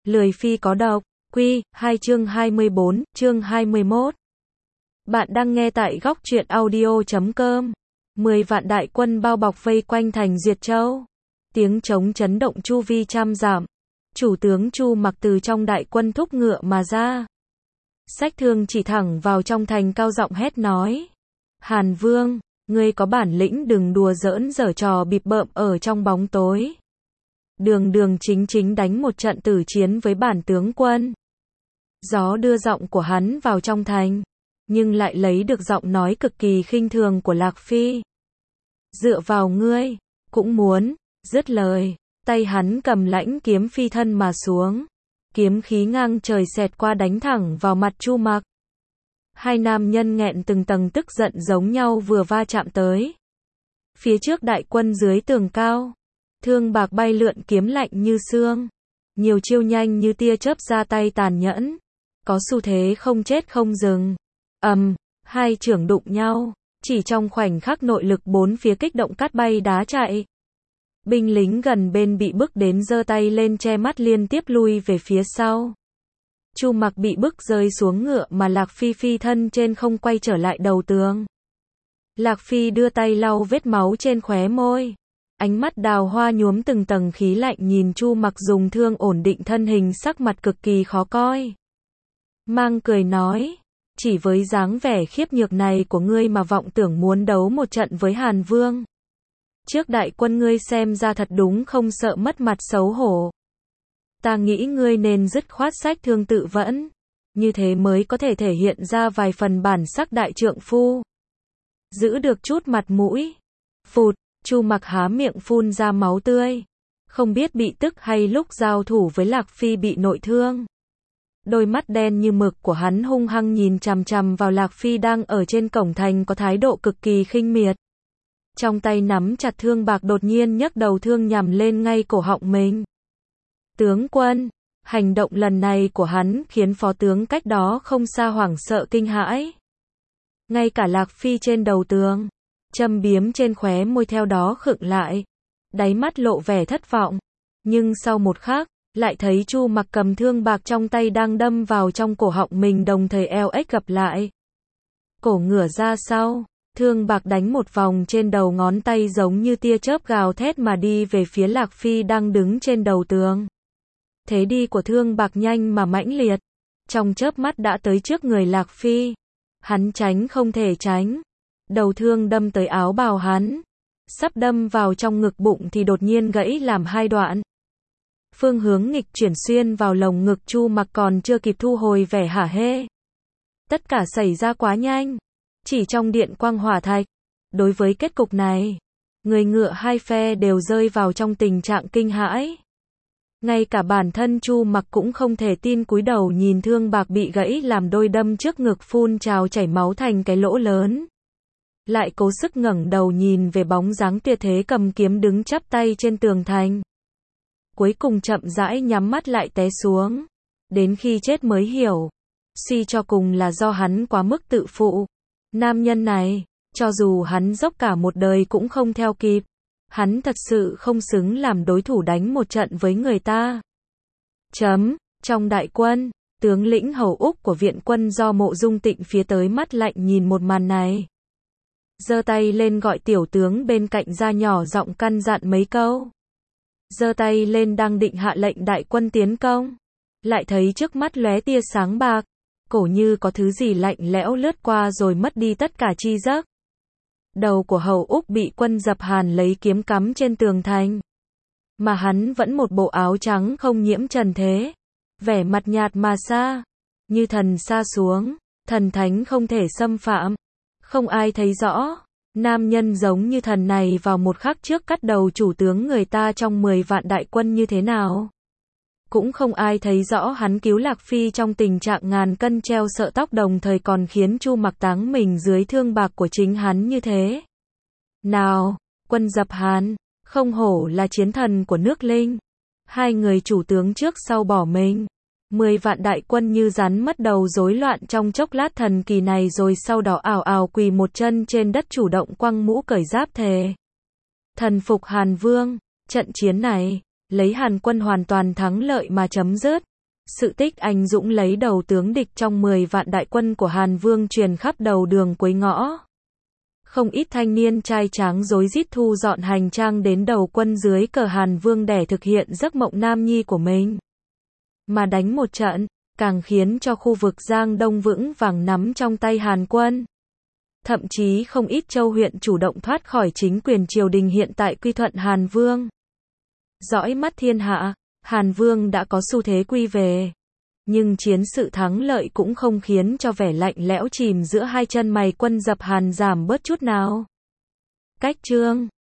Lười phi có độc, Quy 2 chương 24, chương 21. Bạn đang nghe tại góc truyện audio.com. 10 vạn đại quân bao bọc vây quanh thành Diệt Châu. Tiếng trống chấn động chu vi trăm dặm. Chủ tướng Chu Mặc từ trong đại quân thúc ngựa mà ra. Xách thương chỉ thẳng vào trong thành, cao giọng hét nói: Hàn Vương, ngươi có bản lĩnh đừng đùa giỡn giở trò bịp bợm ở trong bóng tối. Đường đường chính chính đánh một trận tử chiến với bản tướng quân. Gió đưa giọng của hắn vào trong thành, nhưng lại lấy được giọng nói cực kỳ khinh thường của Lạc Phi. Dựa vào ngươi, cũng muốn. Dứt lời, tay hắn cầm lãnh kiếm phi thân mà xuống. Kiếm khí ngang trời xẹt qua đánh thẳng vào mặt Chu Mặc. Hai nam nhân nghẹn từng tầng tức giận giống nhau vừa va chạm tới. Phía trước đại quân dưới tường cao, thương bạc bay lượn, kiếm lạnh như xương. Nhiều chiêu nhanh như tia chớp ra tay tàn nhẫn, có xu thế không chết không dừng. Hai chưởng đụng nhau, chỉ trong khoảnh khắc nội lực bốn phía kích động, cát bay đá chạy. Binh lính gần bên bị bức đến giơ tay lên che mắt, liên tiếp lui về phía sau. Chu Mặc bị bức rơi xuống ngựa, mà Lạc Phi phi thân trên không quay trở lại đầu tường. Lạc Phi đưa tay lau vết máu trên khóe môi, ánh mắt đào hoa nhuốm từng tầng khí lạnh nhìn Chu Mặc dùng thương ổn định thân hình, sắc mặt cực kỳ khó coi. Mang cười nói: chỉ với dáng vẻ khiếp nhược này của ngươi mà vọng tưởng muốn đấu một trận với Hàn Vương. Trước đại quân ngươi xem ra thật đúng không sợ mất mặt xấu hổ. Ta nghĩ ngươi nên dứt khoát xách thương tự vẫn, như thế mới có thể thể hiện ra vài phần bản sắc đại trượng phu, giữ được chút mặt mũi. Phụt, Chu Mặc há miệng phun ra máu tươi, không biết bị tức hay lúc giao thủ với Lạc Phi bị nội thương. Đôi mắt đen như mực của hắn hung hăng nhìn chằm chằm vào Lạc Phi đang ở trên cổng thành, có thái độ cực kỳ khinh miệt. Trong tay nắm chặt thương bạc, đột nhiên nhấc đầu thương nhằm lên ngay cổ họng mình. Tướng quân, hành động lần này của hắn khiến phó tướng cách đó không xa hoảng sợ kinh hãi. Ngay cả Lạc Phi trên đầu tường, châm biếm trên khóe môi theo đó khựng lại, đáy mắt lộ vẻ thất vọng. Nhưng sau một khắc, lại thấy Chu Mặc cầm thương bạc trong tay đang đâm vào trong cổ họng mình, đồng thời eo ếch gập lại, cổ ngửa ra sau. Thương bạc đánh một vòng trên đầu ngón tay, giống như tia chớp gào thét mà đi về phía Lạc Phi đang đứng trên đầu tường. Thế đi của thương bạc nhanh mà mãnh liệt, trong chớp mắt đã tới trước người Lạc Phi. Hắn tránh không thể tránh, đầu thương đâm tới áo bào hắn, sắp đâm vào trong ngực bụng thì đột nhiên gãy làm hai đoạn. Phương hướng nghịch chuyển xuyên vào lồng ngực Chu Mặc, còn chưa kịp thu hồi vẻ hả hê. Tất cả xảy ra quá nhanh, chỉ trong điện quang hỏa thạch. Đối với kết cục này, người ngựa hai phe đều rơi vào trong tình trạng kinh hãi. Ngay cả bản thân Chu Mặc cũng không thể tin, cúi đầu nhìn thương bạc bị gãy làm đôi đâm trước ngực phun trào chảy máu thành cái lỗ lớn. Lại cố sức ngẩng đầu nhìn về bóng dáng tuyệt thế cầm kiếm đứng chắp tay trên tường thành. Cuối cùng chậm rãi nhắm mắt lại té xuống. Đến khi chết mới hiểu, suy cho cùng là do hắn quá mức tự phụ. Nam nhân này, cho dù hắn dốc cả một đời cũng không theo kịp. Hắn thật sự không xứng làm đối thủ đánh một trận với người ta. Trong đại quân, tướng lĩnh hầu Úc của viện quân do Mộ Dung Tịnh phía tới, mắt lạnh nhìn một màn này. Giơ tay lên gọi tiểu tướng bên cạnh ra, nhỏ giọng căn dặn mấy câu. Giơ tay lên đang định hạ lệnh đại quân tiến công, lại thấy trước mắt lóe tia sáng bạc, cổ như có thứ gì lạnh lẽo lướt qua rồi mất đi tất cả chi giấc. Đầu của hầu Úc bị quân Dập Hàn lấy kiếm cắm trên tường thành, mà hắn vẫn một bộ áo trắng không nhiễm trần thế, vẻ mặt nhạt mà xa, như thần sa xuống, thần thánh không thể xâm phạm, không ai thấy rõ. Nam nhân giống như thần này vào một khắc trước cắt đầu chủ tướng người ta trong 10 vạn đại quân như thế nào. Cũng không ai thấy rõ hắn cứu Lạc Phi trong tình trạng ngàn cân treo sợi tóc, đồng thời còn khiến Chu Mặc táng mình dưới thương bạc của chính hắn như thế. Nào, quân Dập Hàn, không hổ là chiến thần của nước Linh. Hai người chủ tướng trước sau bỏ mình. 10 vạn đại quân như rắn mất đầu, rối loạn trong chốc lát thần kỳ này, rồi sau đó ào ào quỳ một chân trên đất, chủ động quăng mũ cởi giáp thề thần phục Hàn Vương. Trận chiến này lấy Hàn quân hoàn toàn thắng lợi mà chấm dứt. Sự tích anh dũng lấy đầu tướng địch trong 10 vạn đại quân của Hàn Vương truyền khắp đầu đường cuối ngõ. Không ít thanh niên trai tráng rối rít thu dọn hành trang đến đầu quân dưới cờ Hàn Vương để thực hiện giấc mộng nam nhi của mình. Mà đánh một trận, càng khiến cho khu vực Giang Đông vững vàng nắm trong tay Hàn quân. Thậm chí không ít châu huyện chủ động thoát khỏi chính quyền triều đình hiện tại quy thuận Hàn Vương. Dõi mắt thiên hạ, Hàn Vương đã có xu thế quy về. Nhưng chiến sự thắng lợi cũng không khiến cho vẻ lạnh lẽo chìm giữa hai chân mày quân dập Hàn giảm bớt chút nào. Cách chương